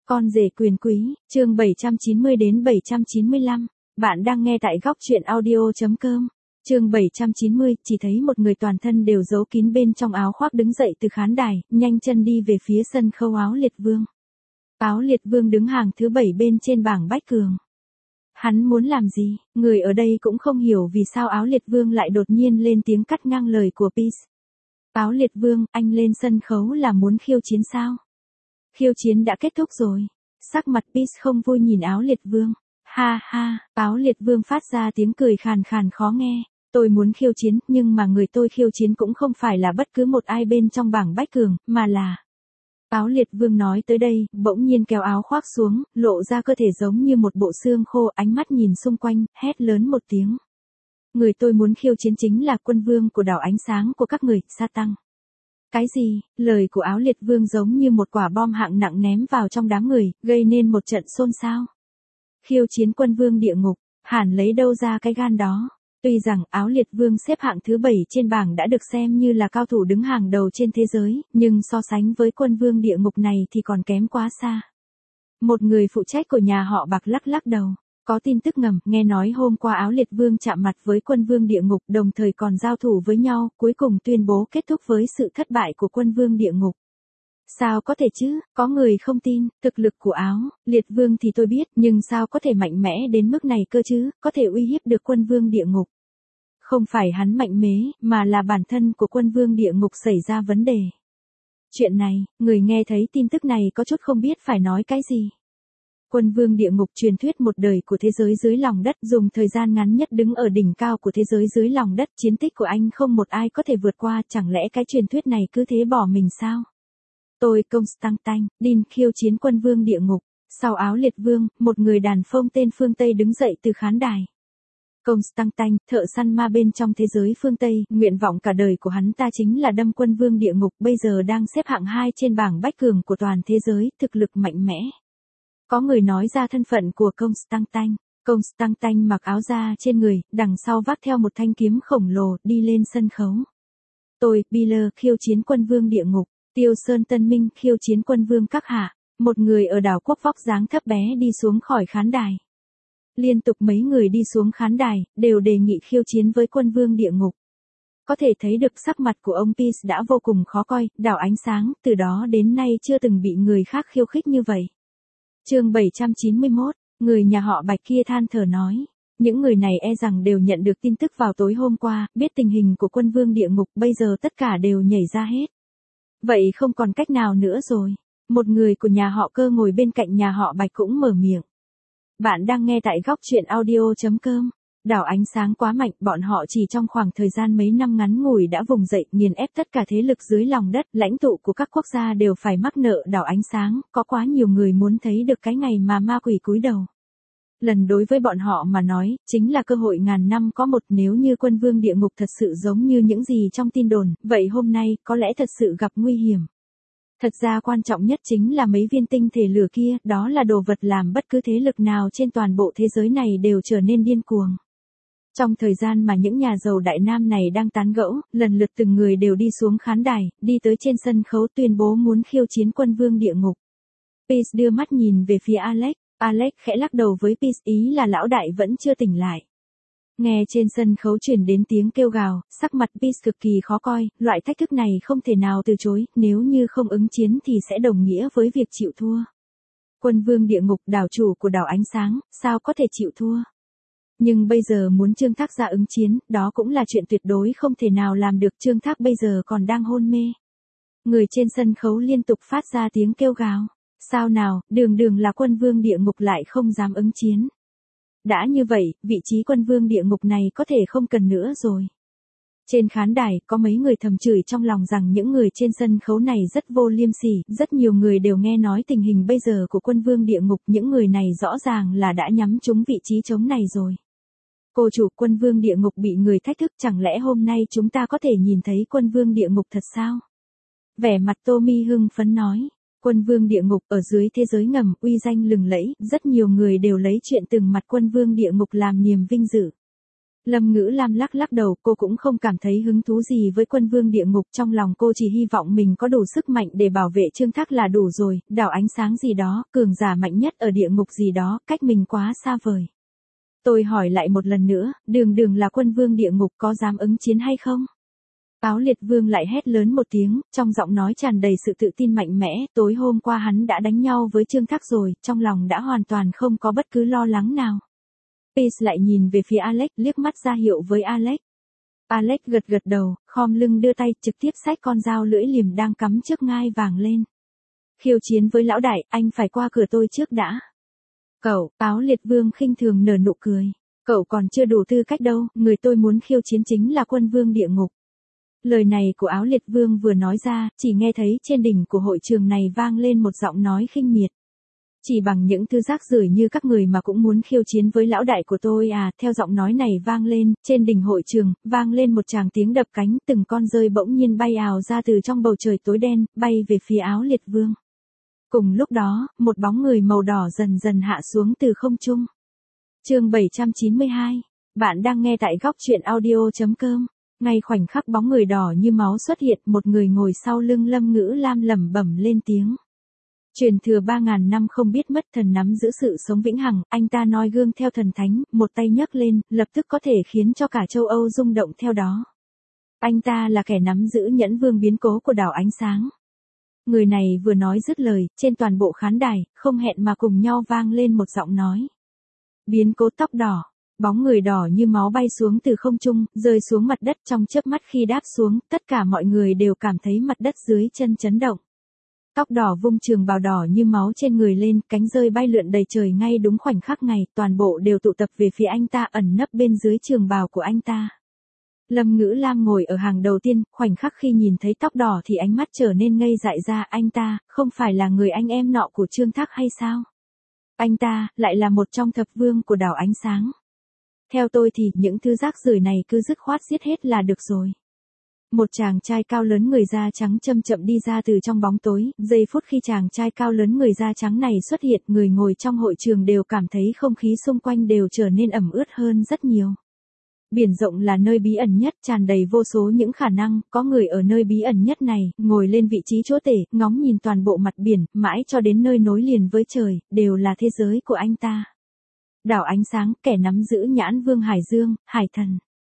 Con rể quyền quý, chương 790 đến 795. Bạn đang nghe tại góc truyện audio.com. Chương 790, chỉ thấy một người toàn thân đều giấu kín bên trong áo khoác đứng dậy từ khán đài, nhanh chân đi về phía sân khấu Áo Liệt Vương. Áo Liệt Vương đứng hàng thứ 7 bên trên bảng bách cường. Hắn muốn làm gì? Người ở đây cũng không hiểu vì sao Áo Liệt Vương lại đột nhiên lên tiếng cắt ngang lời của Peace. Áo Liệt Vương, anh lên sân khấu là muốn khiêu chiến sao? Khiêu chiến đã kết thúc rồi. Sắc mặt Peace không vui nhìn Áo Liệt Vương. Ha ha, Áo Liệt Vương phát ra tiếng cười khàn khàn khó nghe. Tôi muốn khiêu chiến, nhưng mà người tôi khiêu chiến cũng không phải là bất cứ một ai bên trong bảng bách cường, mà là... Áo Liệt Vương nói tới đây, bỗng nhiên kéo áo khoác xuống, lộ ra cơ thể giống như một bộ xương khô, ánh mắt nhìn xung quanh, hét lớn một tiếng. Người tôi muốn khiêu chiến chính là quân vương của đảo ánh sáng của các người, Sa Tăng. Cái gì? Lời của Áo Liệt Vương giống như một quả bom hạng nặng ném vào trong đám người, gây nên một trận xôn xao. Khiêu chiến quân vương địa ngục, hẳn lấy đâu ra cái gan đó? Tuy rằng Áo Liệt Vương xếp hạng thứ 7 trên bảng đã được xem như là cao thủ đứng hàng đầu trên thế giới, nhưng so sánh với quân vương địa ngục này thì còn kém quá xa. Một người phụ trách của nhà họ Bạc lắc lắc đầu. Có tin tức ngầm, nghe nói hôm qua Áo Liệt Vương chạm mặt với quân vương địa ngục, đồng thời còn giao thủ với nhau, cuối cùng tuyên bố kết thúc với sự thất bại của quân vương địa ngục. Sao có thể chứ, có người không tin, thực lực của Áo Liệt Vương thì tôi biết, nhưng sao có thể mạnh mẽ đến mức này cơ chứ, có thể uy hiếp được quân vương địa ngục. Không phải hắn mạnh mẽ, mà là bản thân của quân vương địa ngục xảy ra vấn đề. Chuyện này, người nghe thấy tin tức này có chút không biết phải nói cái gì. Quân vương địa ngục truyền thuyết một đời của thế giới dưới lòng đất, dùng thời gian ngắn nhất đứng ở đỉnh cao của thế giới dưới lòng đất, chiến tích của anh không một ai có thể vượt qua, chẳng lẽ cái truyền thuyết này cứ thế bỏ mình sao? Tôi Constantine, Dean khiêu chiến quân vương địa ngục. Sau Áo Liệt Vương, một người đàn phong tên phương Tây đứng dậy từ khán đài. Constantine, thợ săn ma bên trong thế giới phương Tây, nguyện vọng cả đời của hắn ta chính là đâm quân vương địa ngục, bây giờ đang xếp hạng 2 trên bảng bách cường của toàn thế giới, thực lực mạnh mẽ. Có người nói ra thân phận của Constantine. Constantine mặc áo da trên người, đằng sau vác theo một thanh kiếm khổng lồ, đi lên sân khấu. Tôi, Biller, khiêu chiến quân vương địa ngục. Tiêu Sơn Tân Minh khiêu chiến quân vương các hạ. Một người ở đảo quốc vóc dáng thấp bé đi xuống khỏi khán đài. Liên tục mấy người đi xuống khán đài, đều đề nghị khiêu chiến với quân vương địa ngục. Có thể thấy được sắc mặt của ông Peace đã vô cùng khó coi, đảo ánh sáng, từ đó đến nay chưa từng bị người khác khiêu khích như vậy. Chương 791, người nhà họ Bạch kia than thở nói. Những người này e rằng đều nhận được tin tức vào tối hôm qua, biết tình hình của quân vương địa ngục, bây giờ tất cả đều nhảy ra hết. Vậy không còn cách nào nữa rồi. Một người của nhà họ Cơ ngồi bên cạnh nhà họ Bạch cũng mở miệng. Bạn đang nghe tại góc truyện audio.com. Đảo ánh sáng quá mạnh, bọn họ chỉ trong khoảng thời gian mấy năm ngắn ngủi đã vùng dậy, nghiền ép tất cả thế lực dưới lòng đất, lãnh tụ của các quốc gia đều phải mắc nợ đảo ánh sáng, có quá nhiều người muốn thấy được cái ngày mà ma quỷ cúi đầu. Lần đối với bọn họ mà nói, chính là cơ hội ngàn năm có một, nếu như quân vương địa ngục thật sự giống như những gì trong tin đồn, vậy hôm nay, có lẽ thật sự gặp nguy hiểm. Thật ra quan trọng nhất chính là mấy viên tinh thể lửa kia, đó là đồ vật làm bất cứ thế lực nào trên toàn bộ thế giới này đều trở nên điên cuồng. Trong thời gian mà những nhà giàu Đại Nam này đang tán gẫu, lần lượt từng người đều đi xuống khán đài, đi tới trên sân khấu tuyên bố muốn khiêu chiến quân vương địa ngục. Peace đưa mắt nhìn về phía Alex. Alex khẽ lắc đầu với Peace, ý là lão đại vẫn chưa tỉnh lại. Nghe trên sân khấu truyền đến tiếng kêu gào, sắc mặt Peace cực kỳ khó coi, loại thách thức này không thể nào từ chối, nếu như không ứng chiến thì sẽ đồng nghĩa với việc chịu thua. Quân vương địa ngục, đảo chủ của đảo ánh sáng, sao có thể chịu thua? Nhưng bây giờ muốn Trương Thác ra ứng chiến, đó cũng là chuyện tuyệt đối không thể nào làm được, Trương Thác bây giờ còn đang hôn mê. Người trên sân khấu liên tục phát ra tiếng kêu gào. Sao nào, đường là quân vương địa ngục lại không dám ứng chiến. Đã như vậy, vị trí quân vương địa ngục này có thể không cần nữa rồi. Trên khán đài, có mấy người thầm chửi trong lòng rằng những người trên sân khấu này rất vô liêm sỉ, rất nhiều người đều nghe nói tình hình bây giờ của quân vương địa ngục, những người này rõ ràng là đã nhắm trúng vị trí trống này rồi. Cô chủ, quân vương địa ngục bị người thách thức, chẳng lẽ hôm nay chúng ta có thể nhìn thấy quân vương địa ngục thật sao? Vẻ mặt Tommy hưng phấn nói. Quân vương địa ngục ở dưới thế giới ngầm, uy danh lừng lẫy, rất nhiều người đều lấy chuyện từng mặt quân vương địa ngục làm niềm vinh dự. Lâm Ngữ Lam lắc lắc đầu, cô cũng không cảm thấy hứng thú gì với quân vương địa ngục, trong lòng cô chỉ hy vọng mình có đủ sức mạnh để bảo vệ Trương Thác là đủ rồi, đảo ánh sáng gì đó, cường giả mạnh nhất ở địa ngục gì đó, cách mình quá xa vời. Tôi hỏi lại một lần nữa, Đường Đường là quân vương địa ngục có dám ứng chiến hay không? Áo liệt vương lại hét lớn một tiếng, trong giọng nói tràn đầy sự tự tin mạnh mẽ, tối hôm qua hắn đã đánh nhau với Trương Thác rồi, trong lòng đã hoàn toàn không có bất cứ lo lắng nào. Peace lại nhìn về phía Alex, liếc mắt ra hiệu với Alex. Alex gật gật đầu, khom lưng đưa tay, trực tiếp xách con dao lưỡi liềm đang cắm trước ngai vàng lên. Khiêu chiến với lão đại, anh phải qua cửa tôi trước đã. Cậu, Áo liệt vương khinh thường nở nụ cười. Cậu còn chưa đủ tư cách đâu, người tôi muốn khiêu chiến chính là quân vương địa ngục. Lời này của Áo liệt vương vừa nói ra, chỉ nghe thấy trên đỉnh của hội trường này vang lên một giọng nói khinh miệt. Chỉ bằng những thứ rác rưởi như các người mà cũng muốn khiêu chiến với lão đại của tôi à, theo giọng nói này vang lên, trên đỉnh hội trường, vang lên một tràng tiếng đập cánh, từng con rơi bỗng nhiên bay ào ra từ trong bầu trời tối đen, bay về phía Áo liệt vương. Cùng lúc đó, một bóng người màu đỏ dần dần hạ xuống từ không trung. Chương 792, bạn đang nghe tại góc truyện audio.com. Ngay khoảnh khắc bóng người đỏ như máu xuất hiện, một người ngồi sau lưng Lâm Ngữ Lam lẩm bẩm lên tiếng. Truyền thừa 3.000 năm không biết mất, thần nắm giữ sự sống vĩnh hằng, anh ta noi gương theo thần thánh, một tay nhấc lên, lập tức có thể khiến cho cả châu Âu rung động theo đó. Anh ta là kẻ nắm giữ nhẫn vương biến cố của đảo ánh sáng. Người này vừa nói dứt lời, trên toàn bộ khán đài, không hẹn mà cùng nhau vang lên một giọng nói. Biến cố tóc đỏ. Bóng người đỏ như máu bay xuống từ không trung, rơi xuống mặt đất trong chớp mắt khi đáp xuống, tất cả mọi người đều cảm thấy mặt đất dưới chân chấn động. Tóc đỏ vung trường bào đỏ như máu trên người lên, cánh rơi bay lượn đầy trời ngay đúng khoảnh khắc này, toàn bộ đều tụ tập về phía anh ta ẩn nấp bên dưới trường bào của anh ta. Lâm Ngữ Lam ngồi ở hàng đầu tiên, khoảnh khắc khi nhìn thấy tóc đỏ thì ánh mắt trở nên ngây dại ra, anh ta, không phải là người anh em nọ của Trương Thác hay sao? Anh ta, lại là một trong thập vương của đảo ánh sáng. Theo tôi thì, những thứ rác rưởi này cứ dứt khoát giết hết là được rồi. Một chàng trai cao lớn người da trắng chậm chậm đi ra từ trong bóng tối, giây phút khi chàng trai cao lớn người da trắng này xuất hiện, người ngồi trong hội trường đều cảm thấy không khí xung quanh đều trở nên ẩm ướt hơn rất nhiều. Biển rộng là nơi bí ẩn nhất, tràn đầy vô số những khả năng, có người ở nơi bí ẩn nhất này, ngồi lên vị trí chúa tể, ngóng nhìn toàn bộ mặt biển, mãi cho đến nơi nối liền với trời, đều là thế giới của anh ta. Đảo ánh sáng, kẻ nắm giữ nhãn vương Hải Dương, Hải Thần.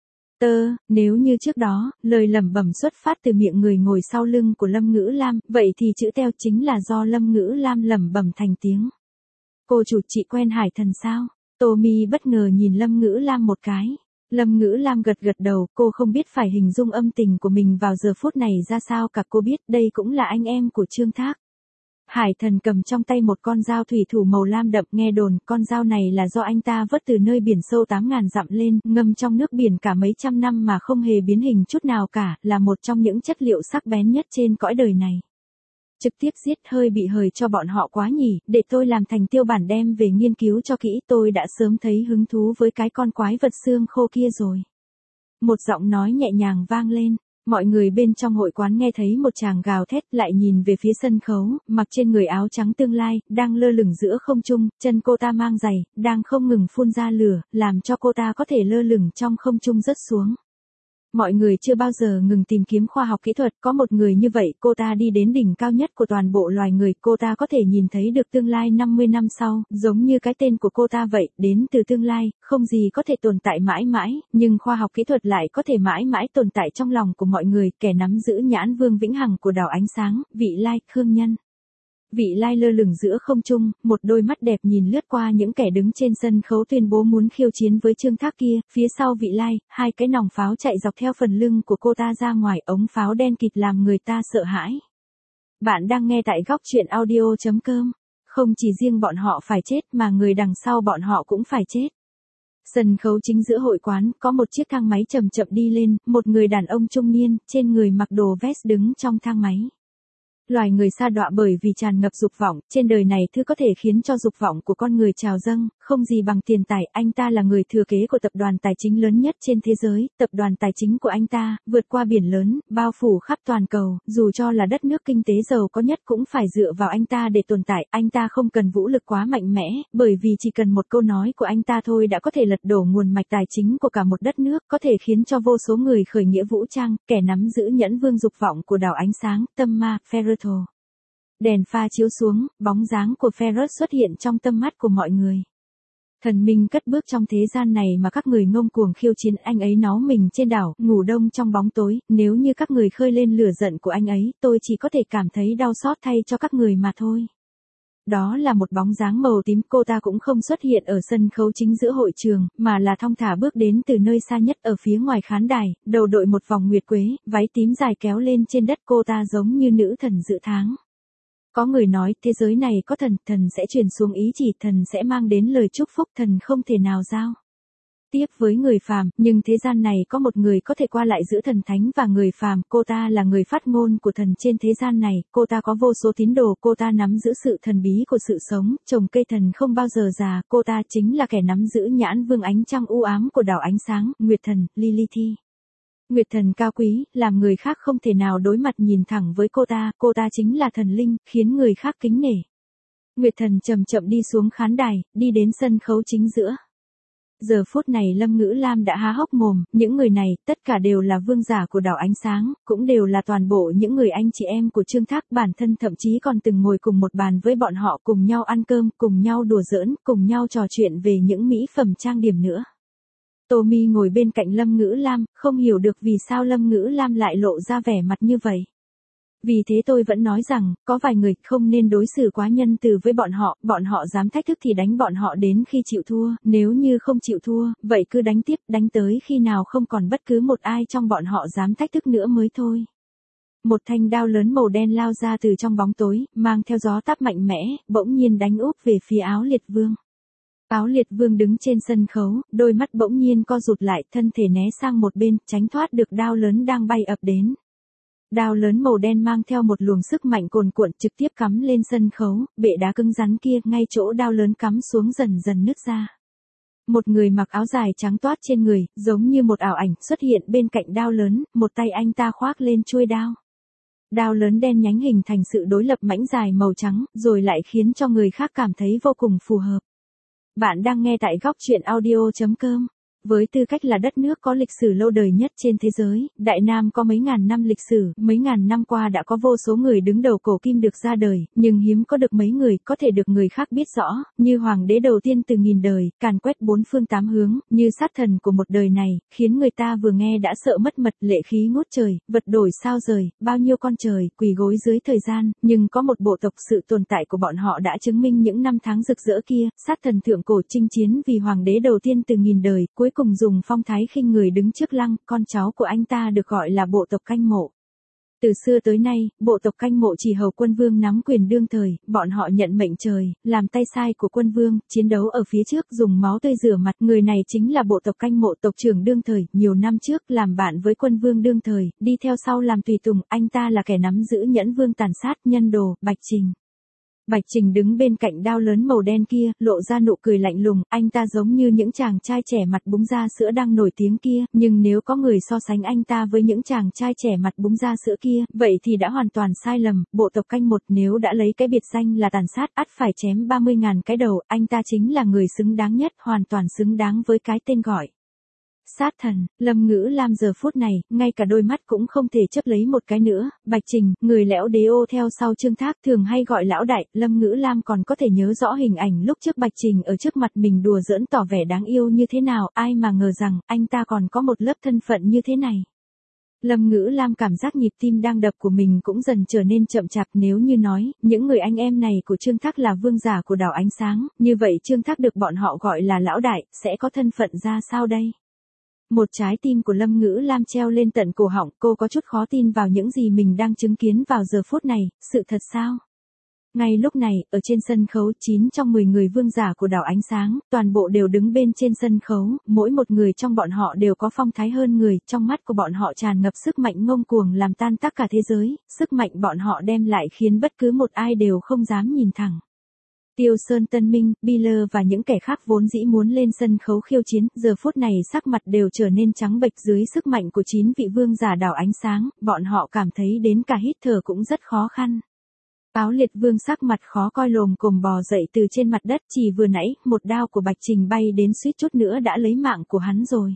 Nếu như trước đó, lời lẩm bẩm xuất phát từ miệng người ngồi sau lưng của Lâm Ngữ Lam, vậy thì chữ teo chính là do Lâm Ngữ Lam lẩm bẩm thành tiếng. Cô chủ, chị quen Hải Thần sao? Tommy bất ngờ nhìn Lâm Ngữ Lam một cái. Lâm Ngữ Lam gật gật đầu, cô không biết phải hình dung âm tình của mình vào giờ phút này ra sao cả, cô biết đây cũng là anh em của Trương Thác. Hải Thần cầm trong tay một con dao thủy thủ màu lam đậm, nghe đồn con dao này là do anh ta vớt từ nơi biển sâu 8.000 dặm lên, ngâm trong nước biển cả mấy trăm năm mà không hề biến hình chút nào cả, là một trong những chất liệu sắc bén nhất trên cõi đời này. Trực tiếp giết hơi bị hời cho bọn họ quá nhỉ, để tôi làm thành tiêu bản đem về nghiên cứu cho kỹ, tôi đã sớm thấy hứng thú với cái con quái vật xương khô kia rồi. Một giọng nói nhẹ nhàng vang lên. Mọi người bên trong hội quán nghe thấy một chàng gào thét, lại nhìn về phía sân khấu, mặc trên người áo trắng tương lai, đang lơ lửng giữa không trung, chân cô ta mang giày, đang không ngừng phun ra lửa, làm cho cô ta có thể lơ lửng trong không trung rớt xuống. Mọi người chưa bao giờ ngừng tìm kiếm khoa học kỹ thuật, có một người như vậy, cô ta đi đến đỉnh cao nhất của toàn bộ loài người, cô ta có thể nhìn thấy được tương lai 50 năm sau, giống như cái tên của cô ta vậy, đến từ tương lai, không gì có thể tồn tại mãi mãi, nhưng khoa học kỹ thuật lại có thể mãi mãi tồn tại trong lòng của mọi người, kẻ nắm giữ nhãn vương vĩnh hằng của đảo ánh sáng, Vị Lai, Khương Nhân. Vị Lai lơ lửng giữa không trung, một đôi mắt đẹp nhìn lướt qua những kẻ đứng trên sân khấu tuyên bố muốn khiêu chiến với Trương Thác kia, phía sau Vị Lai, hai cái nòng pháo chạy dọc theo phần lưng của cô ta ra ngoài, ống pháo đen kịt làm người ta sợ hãi. Bạn đang nghe tại góc truyện audio.com. Không chỉ riêng bọn họ phải chết mà người đằng sau bọn họ cũng phải chết. Sân khấu chính giữa hội quán, có một chiếc thang máy chậm chậm đi lên, một người đàn ông trung niên, trên người mặc đồ vest đứng trong thang máy. Loài người sa đọa bởi vì tràn ngập dục vọng, trên đời này thứ có thể khiến cho dục vọng của con người trào dâng, không gì bằng tiền tài, anh ta là người thừa kế của tập đoàn tài chính lớn nhất trên thế giới, tập đoàn tài chính của anh ta, vượt qua biển lớn, bao phủ khắp toàn cầu, dù cho là đất nước kinh tế giàu có nhất cũng phải dựa vào anh ta để tồn tại, anh ta không cần vũ lực quá mạnh mẽ, bởi vì chỉ cần một câu nói của anh ta thôi đã có thể lật đổ nguồn mạch tài chính của cả một đất nước, có thể khiến cho vô số người khởi nghĩa vũ trang, kẻ nắm giữ nhẫn vương dục vọng của đảo ánh sáng, tâm ma, Ferrotho. Đèn pha chiếu xuống, bóng dáng của Ferret xuất hiện trong tâm mắt của mọi người. Thần minh cất bước trong thế gian này mà các người ngông cuồng khiêu chiến, anh ấy náu mình trên đảo, ngủ đông trong bóng tối, nếu như các người khơi lên lửa giận của anh ấy, tôi chỉ có thể cảm thấy đau xót thay cho các người mà thôi. Đó là một bóng dáng màu tím, cô ta cũng không xuất hiện ở sân khấu chính giữa hội trường, mà là thong thả bước đến từ nơi xa nhất ở phía ngoài khán đài, đầu đội một vòng nguyệt quế, váy tím dài kéo lên trên đất, cô ta giống như nữ thần dự tháng. Có người nói, thế giới này có thần, thần sẽ truyền xuống ý chỉ, thần sẽ mang đến lời chúc phúc, thần không thể nào giao tiếp với người phàm, nhưng thế gian này có một người có thể qua lại giữa thần thánh và người phàm, cô ta là người phát ngôn của thần trên thế gian này, cô ta có vô số tín đồ, cô ta nắm giữ sự thần bí của sự sống, trồng cây thần không bao giờ già, cô ta chính là kẻ nắm giữ nhãn vương ánh trăng u ám của đảo ánh sáng, Nguyệt thần, Lilith. Nguyệt thần cao quý, làm người khác không thể nào đối mặt nhìn thẳng với cô ta chính là thần linh, khiến người khác kính nể. Nguyệt thần chậm chậm đi xuống khán đài, đi đến sân khấu chính giữa. Giờ phút này Lâm Ngữ Lam đã há hốc mồm, những người này, tất cả đều là vương giả của đảo ánh sáng, cũng đều là toàn bộ những người anh chị em của Trương Thác, bản thân thậm chí còn từng ngồi cùng một bàn với bọn họ, cùng nhau ăn cơm, cùng nhau đùa giỡn, cùng nhau trò chuyện về những mỹ phẩm trang điểm nữa. Tommy ngồi bên cạnh Lâm Ngữ Lam, không hiểu được vì sao Lâm Ngữ Lam lại lộ ra vẻ mặt như vậy. Vì thế tôi vẫn nói rằng, có vài người không nên đối xử quá nhân từ với bọn họ dám thách thức thì đánh bọn họ đến khi chịu thua, nếu như không chịu thua, vậy cứ đánh tiếp, đánh tới khi nào không còn bất cứ một ai trong bọn họ dám thách thức nữa mới thôi. Một thanh đao lớn màu đen lao ra từ trong bóng tối, mang theo gió táp mạnh mẽ, bỗng nhiên đánh úp về phía Áo Liệt Vương. Áo Liệt Vương đứng trên sân khấu, đôi mắt bỗng nhiên co rụt lại, thân thể né sang một bên, tránh thoát được đao lớn đang bay ập đến. Đao lớn màu đen mang theo một luồng sức mạnh cuồn cuộn trực tiếp cắm lên sân khấu, bệ đá cứng rắn kia, ngay chỗ đao lớn cắm xuống dần dần nứt ra. Một người mặc áo dài trắng toát trên người, giống như một ảo ảnh, xuất hiện bên cạnh đao lớn, một tay anh ta khoác lên chuôi đao. Đao lớn đen nhánh hình thành sự đối lập mảnh dài màu trắng, rồi lại khiến cho người khác cảm thấy vô cùng phù hợp. Bạn đang nghe tại góc truyện audio.com. Với tư cách là đất nước có lịch sử lâu đời nhất trên thế giới, Đại Nam có mấy ngàn năm lịch sử, mấy ngàn năm qua đã có vô số người đứng đầu cổ kim được ra đời, nhưng hiếm có được mấy người có thể được người khác biết rõ, như hoàng đế đầu tiên từ nghìn đời, càn quét bốn phương tám hướng, như sát thần của một đời này, khiến người ta vừa nghe đã sợ mất mật, lệ khí ngút trời, vật đổi sao rời, bao nhiêu con trời, quỳ gối dưới thời gian, nhưng có một bộ tộc sự tồn tại của bọn họ đã chứng minh những năm tháng rực rỡ kia, sát thần thượng cổ chinh chiến vì hoàng đế đầu tiên từ nghìn đời, cuối cùng dùng phong thái khinh người đứng trước lăng, con cháu của anh ta được gọi là bộ tộc Canh Mộ. Từ xưa tới nay, bộ tộc Canh Mộ chỉ hầu quân vương nắm quyền đương thời, bọn họ nhận mệnh trời, làm tay sai của quân vương, chiến đấu ở phía trước dùng máu tươi rửa mặt, người này chính là bộ tộc Canh Mộ, tộc trưởng đương thời, nhiều năm trước làm bạn với quân vương đương thời, đi theo sau làm tùy tùng, anh ta là kẻ nắm giữ nhẫn vương tàn sát, nhân đồ, Bạch Trình. Bạch Trình đứng bên cạnh đao lớn màu đen kia, lộ ra nụ cười lạnh lùng, anh ta giống như những chàng trai trẻ mặt búng da sữa đang nổi tiếng kia, nhưng nếu có người so sánh anh ta với những chàng trai trẻ mặt búng da sữa kia, vậy thì đã hoàn toàn sai lầm, bộ tộc Canh Một nếu đã lấy cái biệt danh là tàn sát, ắt phải chém 30.000 cái đầu, anh ta chính là người xứng đáng nhất, hoàn toàn xứng đáng với cái tên gọi. Sát thần, Lâm Ngữ Lam giờ phút này, ngay cả đôi mắt cũng không thể chấp lấy một cái nữa, Bạch Trình, người lẽo đế ô theo sau Trương Thác thường hay gọi lão đại, Lâm Ngữ Lam còn có thể nhớ rõ hình ảnh lúc trước Bạch Trình ở trước mặt mình đùa giỡn tỏ vẻ đáng yêu như thế nào, ai mà ngờ rằng, anh ta còn có một lớp thân phận như thế này. Lâm Ngữ Lam cảm giác nhịp tim đang đập của mình cũng dần trở nên chậm chạp, nếu như nói, những người anh em này của Trương Thác là vương giả của đảo ánh sáng, như vậy Trương Thác được bọn họ gọi là lão đại, sẽ có thân phận ra sao đây? Một trái tim của Lâm Ngữ Lam treo lên tận cổ họng, cô có chút khó tin vào những gì mình đang chứng kiến vào giờ phút này, sự thật sao? Ngay lúc này, ở trên sân khấu, 9 trong 10 người vương giả của đảo ánh sáng, toàn bộ đều đứng bên trên sân khấu, mỗi một người trong bọn họ đều có phong thái hơn người, trong mắt của bọn họ tràn ngập sức mạnh ngông cuồng làm tan tác cả thế giới, sức mạnh bọn họ đem lại khiến bất cứ một ai đều không dám nhìn thẳng. Tiêu Sơn Tân Minh, Biller và những kẻ khác vốn dĩ muốn lên sân khấu khiêu chiến, giờ phút này sắc mặt đều trở nên trắng bệch dưới sức mạnh của 9 vị vương giả đảo ánh sáng, bọn họ cảm thấy đến cả hít thở cũng rất khó khăn. Áo liệt vương sắc mặt khó coi lồm cồm bò dậy từ trên mặt đất, chỉ vừa nãy, một đao của Bạch Trình bay đến suýt chút nữa đã lấy mạng của hắn rồi.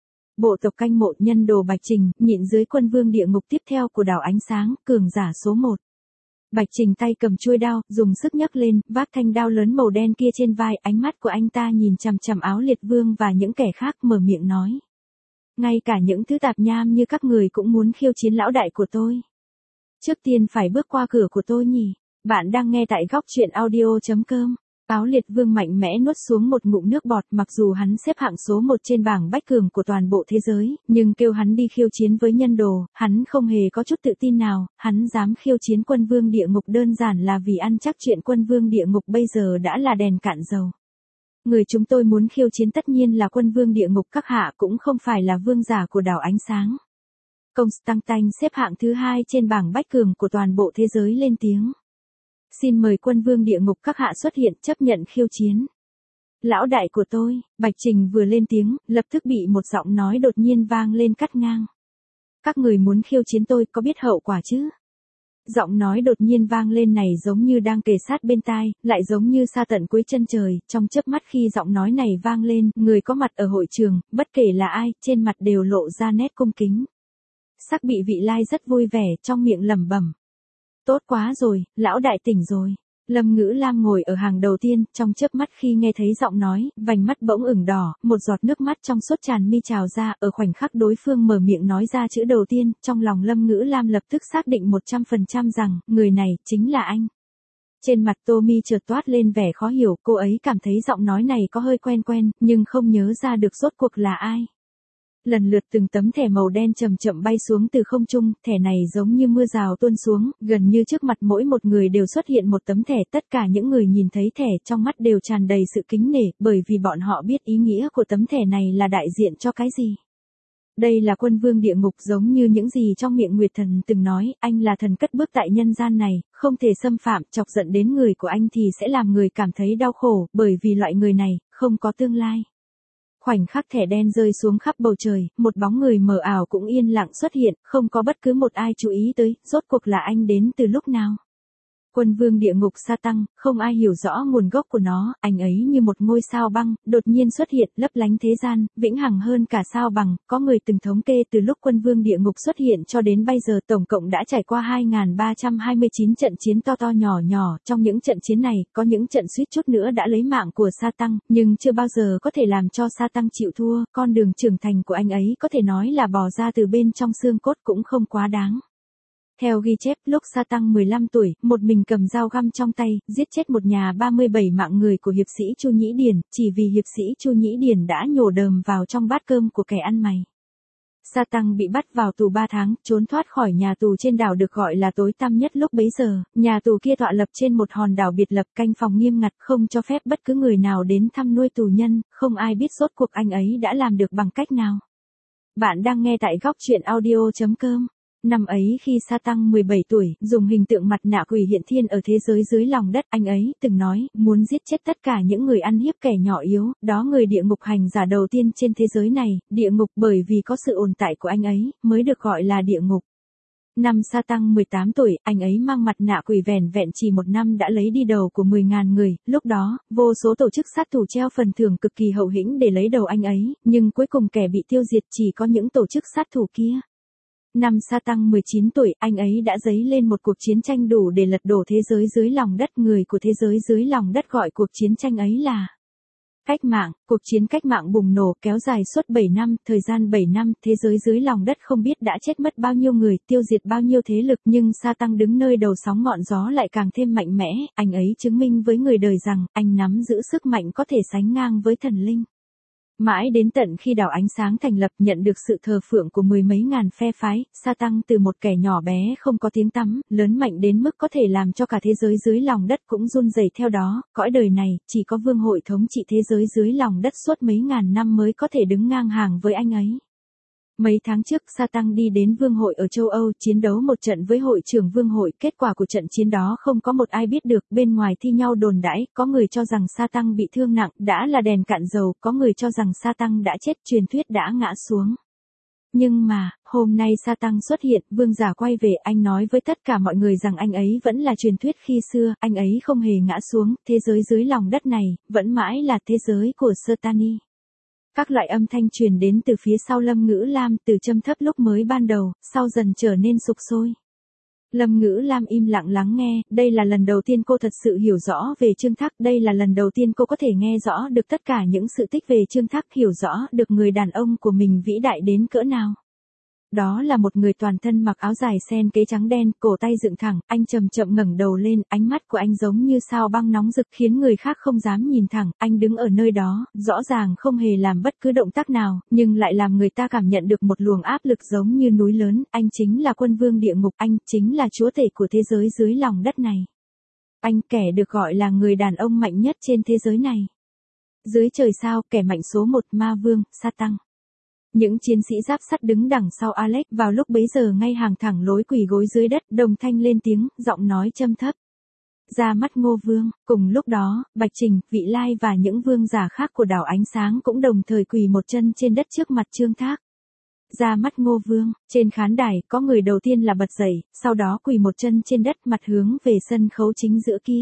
Bộ tộc canh mộ nhân đồ Bạch Trình, nhịn dưới quân vương địa ngục tiếp theo của đảo ánh sáng, cường giả số 1. Bạch Trình tay cầm chuôi đao, dùng sức nhấc lên, vác thanh đao lớn màu đen kia trên vai, ánh mắt của anh ta nhìn chằm chằm áo liệt vương và những kẻ khác, mở miệng nói. Ngay cả những thứ tạp nham như các người cũng muốn khiêu chiến lão đại của tôi. Trước tiên phải bước qua cửa của tôi nhỉ. Bạn đang nghe tại góc truyện audio.com. Áo liệt vương mạnh mẽ nuốt xuống một ngụm nước bọt, mặc dù hắn xếp hạng số 1 trên bảng bách cường của toàn bộ thế giới, nhưng kêu hắn đi khiêu chiến với nhân đồ, hắn không hề có chút tự tin nào, hắn dám khiêu chiến quân vương địa ngục đơn giản là vì ăn chắc chuyện quân vương địa ngục bây giờ đã là đèn cạn dầu. Người chúng tôi muốn khiêu chiến tất nhiên là quân vương địa ngục các hạ, cũng không phải là vương giả của đảo ánh sáng. Constantine xếp hạng thứ 2 trên bảng bách cường của toàn bộ thế giới lên tiếng. Xin mời quân vương địa ngục các hạ xuất hiện, chấp nhận khiêu chiến. Lão đại của tôi, Bạch Trình vừa lên tiếng, lập tức bị một giọng nói đột nhiên vang lên cắt ngang. Các người muốn khiêu chiến tôi, có biết hậu quả chứ? Giọng nói đột nhiên vang lên này giống như đang kề sát bên tai, lại giống như xa tận cuối chân trời, trong chớp mắt khi giọng nói này vang lên, người có mặt ở hội trường, bất kể là ai, trên mặt đều lộ ra nét cung kính. Sắc bị vị lai rất vui vẻ, trong miệng lẩm bẩm. Tốt quá rồi, lão đại tỉnh rồi. Lâm Ngữ Lam ngồi ở hàng đầu tiên, trong chớp mắt khi nghe thấy giọng nói, vành mắt bỗng ửng đỏ, một giọt nước mắt trong suốt tràn mi trào ra, ở khoảnh khắc đối phương mở miệng nói ra chữ đầu tiên, trong lòng Lâm Ngữ Lam lập tức xác định 100% rằng, người này, chính là anh. Trên mặt Tommy chợt toát lên vẻ khó hiểu, cô ấy cảm thấy giọng nói này có hơi quen quen, nhưng không nhớ ra được rốt cuộc là ai. Lần lượt từng tấm thẻ màu đen chậm chậm bay xuống từ không trung, thẻ này giống như mưa rào tuôn xuống, gần như trước mặt mỗi một người đều xuất hiện một tấm thẻ, tất cả những người nhìn thấy thẻ trong mắt đều tràn đầy sự kính nể, bởi vì bọn họ biết ý nghĩa của tấm thẻ này là đại diện cho cái gì. Đây là quân vương địa ngục, giống như những gì trong miệng Nguyệt Thần từng nói, anh là thần cất bước tại nhân gian này, không thể xâm phạm, chọc giận đến người của anh thì sẽ làm người cảm thấy đau khổ, bởi vì loại người này, không có tương lai. Khoảnh khắc thẻ đen rơi xuống khắp bầu trời, một bóng người mờ ảo cũng yên lặng xuất hiện, không có bất cứ một ai chú ý tới, rốt cuộc là anh đến từ lúc nào. Quân vương địa ngục sa tăng, không ai hiểu rõ nguồn gốc của nó, anh ấy như một ngôi sao băng, đột nhiên xuất hiện, lấp lánh thế gian, vĩnh hằng hơn cả sao bằng, có người từng thống kê từ lúc quân vương địa ngục xuất hiện cho đến bây giờ tổng cộng đã trải qua 2.329 trận chiến to to nhỏ nhỏ, trong những trận chiến này, có những trận suýt chút nữa đã lấy mạng của sa tăng, nhưng chưa bao giờ có thể làm cho sa tăng chịu thua, con đường trưởng thành của anh ấy có thể nói là bò ra từ bên trong xương cốt cũng không quá đáng. Theo ghi chép, lúc sa tăng 15 tuổi, một mình cầm dao găm trong tay, giết chết một nhà 37 mạng người của hiệp sĩ Chu Nhĩ Điền, chỉ vì hiệp sĩ Chu Nhĩ Điền đã nhổ đờm vào trong bát cơm của kẻ ăn mày. Sa tăng bị bắt vào tù 3 tháng, trốn thoát khỏi nhà tù trên đảo được gọi là tối tăm nhất lúc bấy giờ, nhà tù kia tọa lập trên một hòn đảo biệt lập, canh phòng nghiêm ngặt, không cho phép bất cứ người nào đến thăm nuôi tù nhân, không ai biết rốt cuộc anh ấy đã làm được bằng cách nào. Bạn đang nghe tại góc truyện audio.com. Năm ấy khi sa tăng 17 tuổi, dùng hình tượng mặt nạ quỷ hiện thiên ở thế giới dưới lòng đất, anh ấy từng nói, muốn giết chết tất cả những người ăn hiếp kẻ nhỏ yếu, đó người địa ngục hành giả đầu tiên trên thế giới này, địa ngục bởi vì có sự ồn tại của anh ấy, mới được gọi là địa ngục. Năm sa tăng 18 tuổi, anh ấy mang mặt nạ quỷ vẻn vẹn chỉ một năm đã lấy đi đầu của 10.000 người, lúc đó, vô số tổ chức sát thủ treo phần thưởng cực kỳ hậu hĩnh để lấy đầu anh ấy, nhưng cuối cùng kẻ bị tiêu diệt chỉ có những tổ chức sát thủ kia. Năm sa tăng 19 tuổi, anh ấy đã dấy lên một cuộc chiến tranh đủ để lật đổ thế giới dưới lòng đất, người của thế giới dưới lòng đất gọi cuộc chiến tranh ấy là cách mạng. Cuộc chiến cách mạng bùng nổ kéo dài suốt 7 năm, thời gian 7 năm, thế giới dưới lòng đất không biết đã chết mất bao nhiêu người, tiêu diệt bao nhiêu thế lực, nhưng sa tăng đứng nơi đầu sóng ngọn gió lại càng thêm mạnh mẽ, anh ấy chứng minh với người đời rằng, anh nắm giữ sức mạnh có thể sánh ngang với thần linh. Mãi đến tận khi đảo ánh sáng thành lập, nhận được sự thờ phượng của mười mấy ngàn phe phái, sa tăng từ một kẻ nhỏ bé không có tiếng tăm, lớn mạnh đến mức có thể làm cho cả thế giới dưới lòng đất cũng run rẩy theo đó, cõi đời này, chỉ có vương hội thống trị thế giới dưới lòng đất suốt mấy ngàn năm mới có thể đứng ngang hàng với anh ấy. Mấy tháng trước Sa Tăng đi đến Vương hội ở châu Âu chiến đấu một trận với hội trưởng Vương hội, kết quả của trận chiến đó không có một ai biết được, bên ngoài thi nhau đồn đãi, có người cho rằng Sa Tăng bị thương nặng, đã là đèn cạn dầu, có người cho rằng Sa Tăng đã chết, truyền thuyết đã ngã xuống. Nhưng mà, hôm nay Sa Tăng xuất hiện, vương giả quay về, anh nói với tất cả mọi người rằng anh ấy vẫn là truyền thuyết khi xưa, anh ấy không hề ngã xuống, thế giới dưới lòng đất này, vẫn mãi là thế giới của Sertani. Các loại âm thanh truyền đến từ phía sau Lâm Ngữ Lam, từ trầm thấp lúc mới ban đầu, sau dần trở nên sục sôi. Lâm Ngữ Lam im lặng lắng nghe, đây là lần đầu tiên cô thật sự hiểu rõ về Trương Thác, đây là lần đầu tiên cô có thể nghe rõ được tất cả những sự tích về Trương Thác, hiểu rõ được người đàn ông của mình vĩ đại đến cỡ nào. Đó là một người toàn thân mặc áo dài sen kế trắng đen, cổ tay dựng thẳng, anh chậm chậm ngẩng đầu lên, ánh mắt của anh giống như sao băng nóng rực khiến người khác không dám nhìn thẳng, anh đứng ở nơi đó, rõ ràng không hề làm bất cứ động tác nào, nhưng lại làm người ta cảm nhận được một luồng áp lực giống như núi lớn, anh chính là quân vương địa ngục, anh chính là chúa tể của thế giới dưới lòng đất này. Anh kẻ được gọi là người đàn ông mạnh nhất trên thế giới này. Dưới trời sao, kẻ mạnh số 1, ma vương, Sa Tăng. Những chiến sĩ giáp sắt đứng đằng sau Alex vào lúc bấy giờ ngay hàng thẳng lối quỳ gối dưới đất, đồng thanh lên tiếng, giọng nói trầm thấp. Ra mắt Ngô Vương, cùng lúc đó, Bạch Trình, Vị Lai và những vương giả khác của đảo Ánh Sáng cũng đồng thời quỳ một chân trên đất trước mặt Trương Thác. Ra mắt Ngô Vương, trên khán đài, có người đầu tiên là bật dậy, sau đó quỳ một chân trên đất mặt hướng về sân khấu chính giữa kia.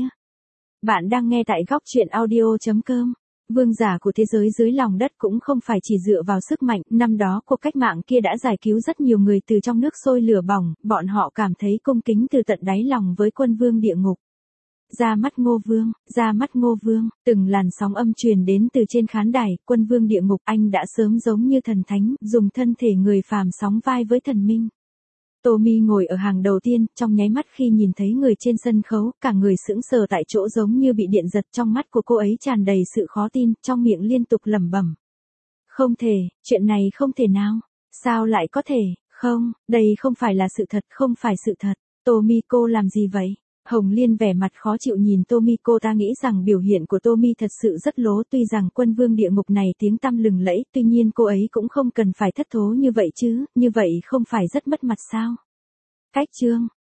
Bạn đang nghe tại góc truyện audio.com. Vương giả của thế giới dưới lòng đất cũng không phải chỉ dựa vào sức mạnh, năm đó cuộc cách mạng kia đã giải cứu rất nhiều người từ trong nước sôi lửa bỏng, bọn họ cảm thấy cung kính từ tận đáy lòng với quân vương địa ngục. Ra mắt Ngô Vương, ra mắt Ngô Vương, từng làn sóng âm truyền đến từ trên khán đài, quân vương địa ngục, anh đã sớm giống như thần thánh, dùng thân thể người phàm sóng vai với thần minh. Tommy ngồi ở hàng đầu tiên, trong nháy mắt khi nhìn thấy người trên sân khấu, cả người sững sờ tại chỗ giống như bị điện giật, trong mắt của cô ấy tràn đầy sự khó tin, trong miệng liên tục lẩm bẩm. Không thể, chuyện này không thể nào. Sao lại có thể, không, đây không phải là sự thật, không phải sự thật. Tommy, cô làm gì vậy? Hồng Liên vẻ mặt khó chịu nhìn Tommy, cô ta nghĩ rằng biểu hiện của Tommy thật sự rất lố, tuy rằng quân vương địa ngục này tiếng tăm lừng lẫy, tuy nhiên cô ấy cũng không cần phải thất thố như vậy chứ, như vậy không phải rất mất mặt sao? Cách chương,